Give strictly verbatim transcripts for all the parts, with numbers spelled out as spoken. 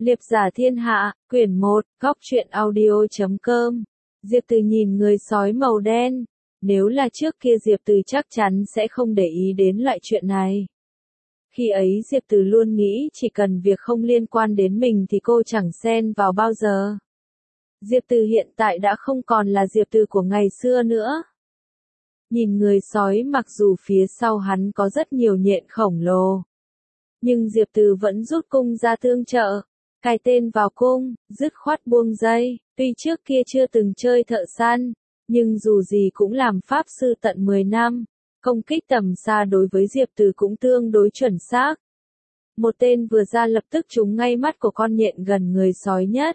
Liệp giả thiên hạ, quyển một, góc truyện audio chấm com. Diệp Từ nhìn người sói màu đen. Nếu là trước kia Diệp Từ chắc chắn sẽ không để ý đến loại chuyện này. Khi ấy Diệp Từ luôn nghĩ chỉ cần việc không liên quan đến mình thì cô chẳng xen vào bao giờ. Diệp Từ hiện tại đã không còn là Diệp Từ của ngày xưa nữa. Nhìn người sói mặc dù phía sau hắn có rất nhiều nhện khổng lồ. Nhưng Diệp Từ vẫn rút cung ra tương trợ. Cài tên vào cung, dứt khoát buông dây, tuy trước kia chưa từng chơi thợ săn, nhưng dù gì cũng làm pháp sư tận mười năm, công kích tầm xa đối với Diệp Từ cũng tương đối chuẩn xác. Một tên vừa ra lập tức trúng ngay mắt của con nhện gần người sói nhất.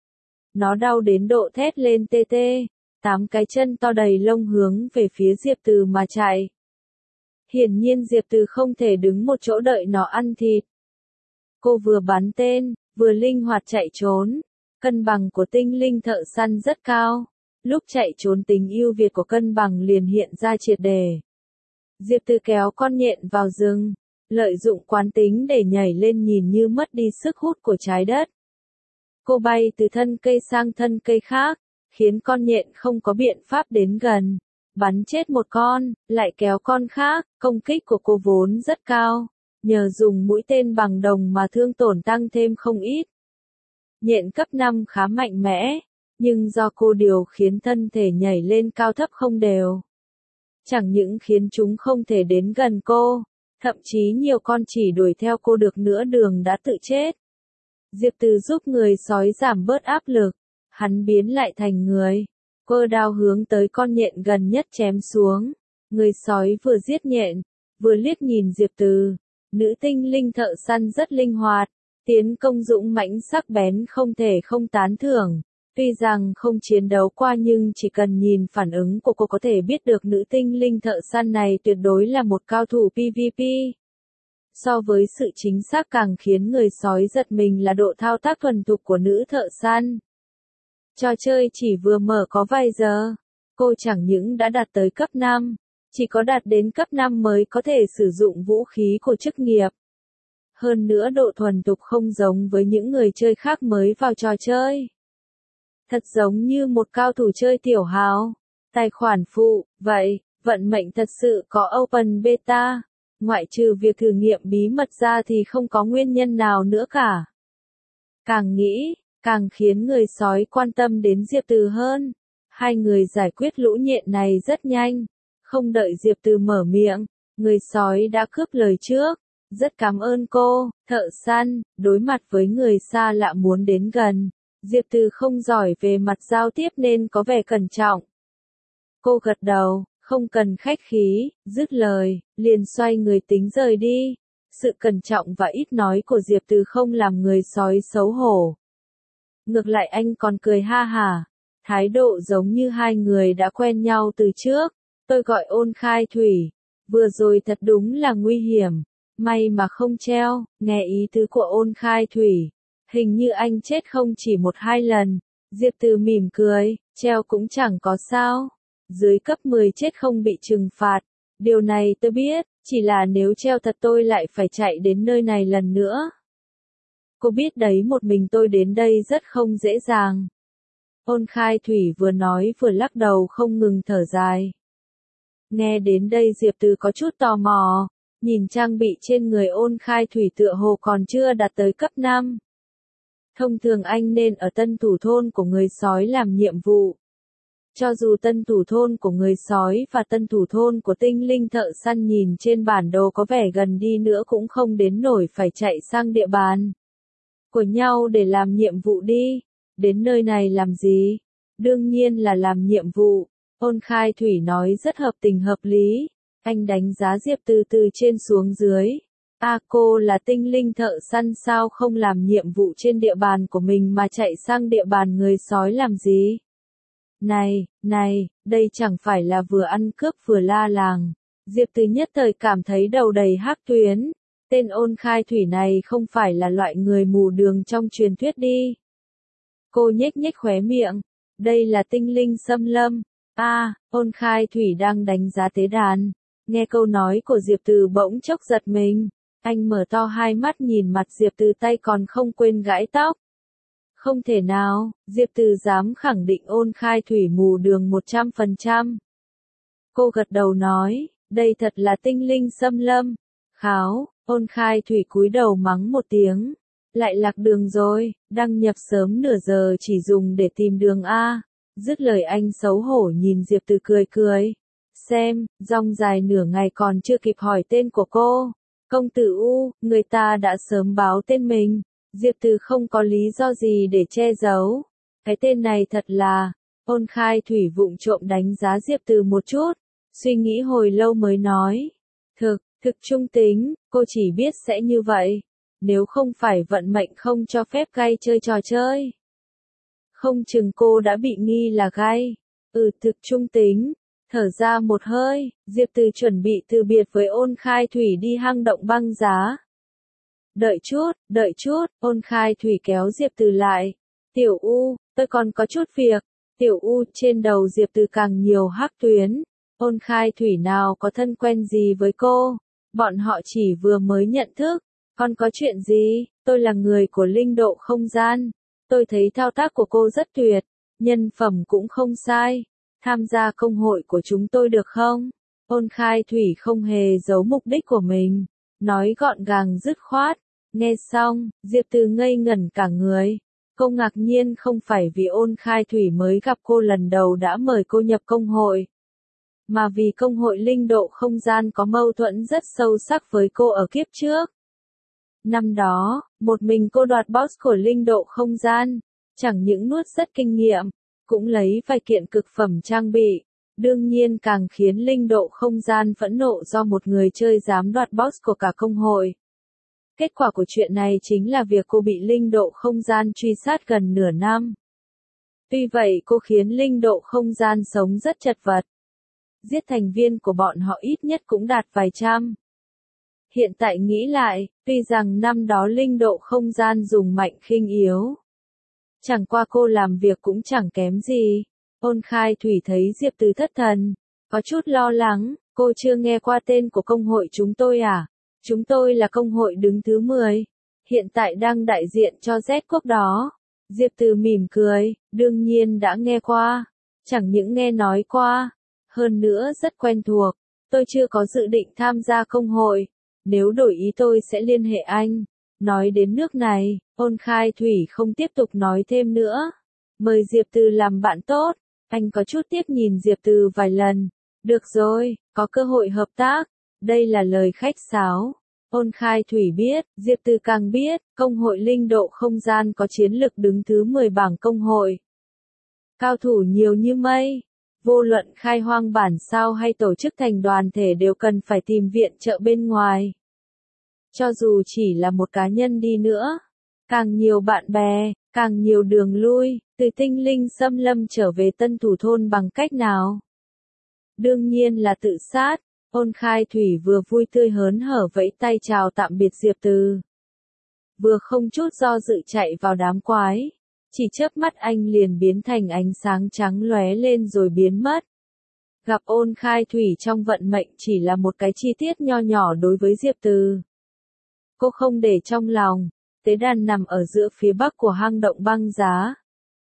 Nó đau đến độ thét lên tê tê, tám cái chân to đầy lông hướng về phía Diệp Từ mà chạy. Hiển nhiên Diệp Từ không thể đứng một chỗ đợi nó ăn thịt. Cô vừa bắn tên, vừa linh hoạt chạy trốn. Cân bằng của tinh linh thợ săn rất cao. Lúc chạy trốn tính ưu việt của cân bằng liền hiện ra triệt đề. Diệp Từ kéo con nhện vào rừng, lợi dụng quán tính để nhảy lên nhìn như mất đi sức hút của trái đất. Cô bay từ thân cây sang thân cây khác, khiến con nhện không có biện pháp đến gần. Bắn chết một con, lại kéo con khác, công kích của cô vốn rất cao. Nhờ dùng mũi tên bằng đồng mà thương tổn tăng thêm không ít. Nhện cấp năm khá mạnh mẽ, nhưng do cô điều khiến thân thể nhảy lên cao thấp không đều. Chẳng những khiến chúng không thể đến gần cô, thậm chí nhiều con chỉ đuổi theo cô được nửa đường đã tự chết. Diệp Từ giúp người sói giảm bớt áp lực, hắn biến lại thành người. Cô đao hướng tới con nhện gần nhất chém xuống. Người sói vừa giết nhện, vừa liếc nhìn Diệp Từ. Nữ tinh linh thợ săn rất linh hoạt, tiến công dũng mãnh sắc bén không thể không tán thưởng. Tuy rằng không chiến đấu qua nhưng chỉ cần nhìn phản ứng của cô có thể biết được nữ tinh linh thợ săn này tuyệt đối là một cao thủ pê vê pê. So với sự chính xác càng khiến người sói giật mình là độ thao tác thuần thục của nữ thợ săn. Trò chơi chỉ vừa mở có vài giờ, cô chẳng những đã đạt tới cấp năm. Chỉ có đạt đến cấp năm mới có thể sử dụng vũ khí của chức nghiệp. Hơn nữa độ thuần thục không giống với những người chơi khác mới vào trò chơi. Thật giống như một cao thủ chơi tiểu hào, tài khoản phụ, vậy, vận mệnh thật sự có open beta, ngoại trừ việc thử nghiệm bí mật ra thì không có nguyên nhân nào nữa cả. Càng nghĩ, càng khiến người sói quan tâm đến Diệp Từ hơn. Hai người giải quyết lũ nhện này rất nhanh. Không đợi Diệp Từ mở miệng, người sói đã cướp lời trước. Rất cảm ơn cô, thợ săn, đối mặt với người xa lạ muốn đến gần. Diệp Từ không giỏi về mặt giao tiếp nên có vẻ cẩn trọng. Cô gật đầu, không cần khách khí, dứt lời, liền xoay người tính rời đi. Sự cẩn trọng và ít nói của Diệp Từ không làm người sói xấu hổ. Ngược lại anh còn cười ha hả, thái độ giống như hai người đã quen nhau từ trước. Tôi gọi Ôn Khai Thủy, vừa rồi thật đúng là nguy hiểm, may mà không treo. Nghe ý tứ của Ôn Khai Thủy, hình như anh chết không chỉ một hai lần. Diệp Từ mỉm cười, treo cũng chẳng có sao, dưới cấp mười chết không bị trừng phạt, điều này tôi biết, chỉ là nếu treo thật tôi lại phải chạy đến nơi này lần nữa. Cô biết đấy, một mình tôi đến đây rất không dễ dàng. Ôn Khai Thủy vừa nói vừa lắc đầu không ngừng thở dài. Nghe đến đây Diệp Từ có chút tò mò, nhìn trang bị trên người Ôn Khai Thủy tựa hồ còn chưa đạt tới cấp năm. Thông thường anh nên ở tân thủ thôn của người sói làm nhiệm vụ. Cho dù tân thủ thôn của người sói và tân thủ thôn của tinh linh thợ săn nhìn trên bản đồ có vẻ gần đi nữa cũng không đến nổi phải chạy sang địa bàn của nhau để làm nhiệm vụ đi. Đến nơi này làm gì? Đương nhiên là làm nhiệm vụ. Ôn Khai Thủy nói rất hợp tình hợp lý. Anh đánh giá Diệp Từ từ trên xuống dưới. À, cô là tinh linh thợ săn sao không làm nhiệm vụ trên địa bàn của mình mà chạy sang địa bàn người sói làm gì? Này, này, đây chẳng phải là vừa ăn cướp vừa la làng. Diệp Từ nhất thời cảm thấy đầu đầy hắc tuyến. Tên Ôn Khai Thủy này không phải là loại người mù đường trong truyền thuyết đi. Cô nhếch nhếch khóe miệng. Đây là tinh linh xâm lâm. À, Ôn Khai Thủy đang đánh giá tế đàn. Nghe câu nói của Diệp Từ bỗng chốc giật mình. Anh mở to hai mắt nhìn mặt Diệp Từ tay còn không quên gãi tóc. Không thể nào, Diệp Từ dám khẳng định Ôn Khai Thủy mù đường một trăm phần trăm. Cô gật đầu nói, đây thật là tinh linh xâm lâm. Kháo, Ôn Khai Thủy cúi đầu mắng một tiếng. Lại lạc đường rồi, đăng nhập sớm nửa giờ chỉ dùng để tìm đường A. Dứt lời anh xấu hổ nhìn Diệp Từ cười cười. Xem, dòng dài nửa ngày còn chưa kịp hỏi tên của cô. Công tử U, người ta đã sớm báo tên mình. Diệp Từ không có lý do gì để che giấu. Cái tên này thật là... Ôn Khai Thủy vụng trộm đánh giá Diệp Từ một chút. Suy nghĩ hồi lâu mới nói. Thực, thực trung tính, cô chỉ biết sẽ như vậy. Nếu không phải vận mệnh không cho phép gay chơi trò chơi. Không chừng cô đã bị nghi là gay. Ừ, thực trung tính. Thở ra một hơi, Diệp Từ chuẩn bị từ biệt với Ôn Khai Thủy đi hang động băng giá. Đợi chút, đợi chút, Ôn Khai Thủy kéo Diệp Từ lại. Tiểu U, tôi còn có chút việc. Tiểu U, trên đầu Diệp Từ càng nhiều hắc tuyến. Ôn Khai Thủy nào có thân quen gì với cô. Bọn họ chỉ vừa mới nhận thức. Còn có chuyện gì, tôi là người của linh độ không gian. Tôi thấy thao tác của cô rất tuyệt. Nhân phẩm cũng không sai. Tham gia công hội của chúng tôi được không? Ôn Khai Thủy không hề giấu mục đích của mình. Nói gọn gàng dứt khoát. Nghe xong, Diệp Từ ngây ngẩn cả người. Cô ngạc nhiên không phải vì Ôn Khai Thủy mới gặp cô lần đầu đã mời cô nhập công hội. Mà vì công hội linh độ không gian có mâu thuẫn rất sâu sắc với cô ở kiếp trước. Năm đó, một mình cô đoạt boss của linh độ không gian. Chẳng những nuốt rất kinh nghiệm. Cũng lấy vài kiện cực phẩm trang bị, đương nhiên càng khiến linh độ không gian phẫn nộ do một người chơi dám đoạt boss của cả công hội. Kết quả của chuyện này chính là việc cô bị linh độ không gian truy sát gần nửa năm. Tuy vậy cô khiến linh độ không gian sống rất chật vật. Giết thành viên của bọn họ ít nhất cũng đạt vài trăm. Hiện tại nghĩ lại, tuy rằng năm đó linh độ không gian dùng mạnh khinh yếu. Chẳng qua cô làm việc cũng chẳng kém gì. Ôn Khai Thủy thấy Diệp Từ thất thần. Có chút lo lắng, cô chưa nghe qua tên của công hội chúng tôi à? Chúng tôi là công hội đứng thứ mười. Hiện tại đang đại diện cho Z quốc đó. Diệp Từ mỉm cười, đương nhiên đã nghe qua. Chẳng những nghe nói qua. Hơn nữa rất quen thuộc. Tôi chưa có dự định tham gia công hội. Nếu đổi ý tôi sẽ liên hệ anh. Nói đến nước này, Ôn Khai Thủy không tiếp tục nói thêm nữa. Mời Diệp Từ làm bạn tốt. Anh có chút tiếp nhìn Diệp Từ vài lần. Được rồi, có cơ hội hợp tác. Đây là lời khách sáo. Ôn Khai Thủy biết, Diệp Từ càng biết, công hội linh độ không gian có chiến lực đứng thứ mười bảng công hội. Cao thủ nhiều như mây. Vô luận khai hoang bản sao hay tổ chức thành đoàn thể đều cần phải tìm viện trợ bên ngoài. Cho dù chỉ là một cá nhân đi nữa, càng nhiều bạn bè, càng nhiều đường lui, từ tinh linh xâm lâm trở về tân thủ thôn bằng cách nào? Đương nhiên là tự sát. Ôn Khai Thủy vừa vui tươi hớn hở vẫy tay chào tạm biệt Diệp Từ. Vừa không chút do dự chạy vào đám quái. Chỉ chớp mắt anh liền biến thành ánh sáng trắng lóe lên rồi biến mất. Gặp Ôn Khai Thủy trong vận mệnh chỉ là một cái chi tiết nho nhỏ đối với Diệp Từ. Cô không để trong lòng. Tế đàn nằm ở giữa phía bắc của hang động băng giá.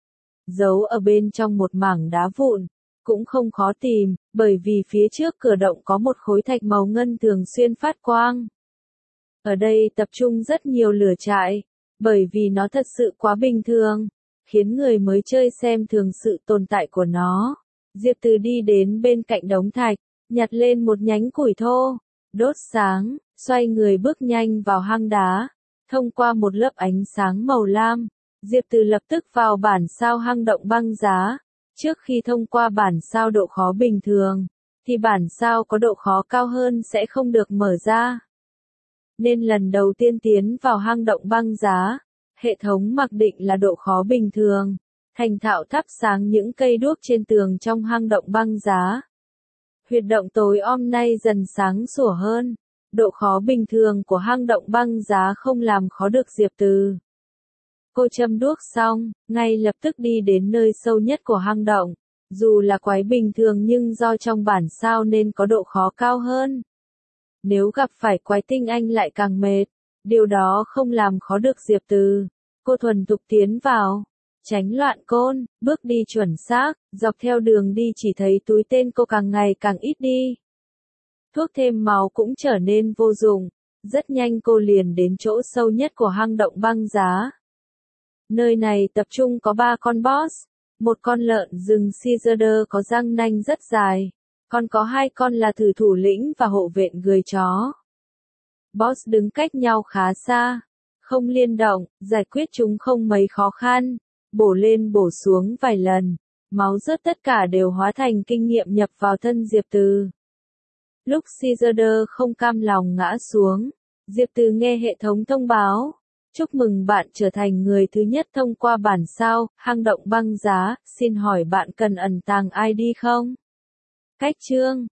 Giấu ở bên trong một mảng đá vụn. Cũng không khó tìm, bởi vì phía trước cửa động có một khối thạch màu ngân thường xuyên phát quang. Ở đây tập trung rất nhiều lửa trại, bởi vì nó thật sự quá bình thường, khiến người mới chơi xem thường sự tồn tại của nó. Diệp Từ đi đến bên cạnh đống thạch, nhặt lên một nhánh củi thô, đốt sáng, xoay người bước nhanh vào hang đá. Thông qua một lớp ánh sáng màu lam, Diệp Từ lập tức vào bản sao hang động băng giá. Trước khi thông qua bản sao độ khó bình thường, thì bản sao có độ khó cao hơn sẽ không được mở ra. Nên lần đầu tiên tiến vào hang động băng giá, hệ thống mặc định là độ khó bình thường, thành thạo thắp sáng những cây đuốc trên tường trong hang động băng giá. Huyệt động tối om nay dần sáng sủa hơn, độ khó bình thường của hang động băng giá không làm khó được Diệp Từ. Cô châm đuốc xong, ngay lập tức đi đến nơi sâu nhất của hang động. Dù là quái bình thường nhưng do trong bản sao nên có độ khó cao hơn. Nếu gặp phải quái tinh anh lại càng mệt. Điều đó không làm khó được Diệp Từ. Cô thuần thục tiến vào. Tránh loạn côn, bước đi chuẩn xác, dọc theo đường đi chỉ thấy túi tên cô càng ngày càng ít đi. Thuốc thêm máu cũng trở nên vô dụng. Rất nhanh cô liền đến chỗ sâu nhất của hang động băng giá. Nơi này tập trung có ba con boss. Một con lợn rừng Caesar có răng nanh rất dài. Còn có hai con là thử thủ lĩnh và hộ vệ người chó. Boss đứng cách nhau khá xa. Không liên động, giải quyết chúng không mấy khó khăn. Bổ lên bổ xuống vài lần. Máu rớt tất cả đều hóa thành kinh nghiệm nhập vào thân Diệp Từ. Lúc Caesar không cam lòng ngã xuống, Diệp Từ nghe hệ thống thông báo. Chúc mừng bạn trở thành người thứ nhất thông qua bản sao, hang động băng giá, xin hỏi bạn cần ẩn tàng i đê không? Cách chương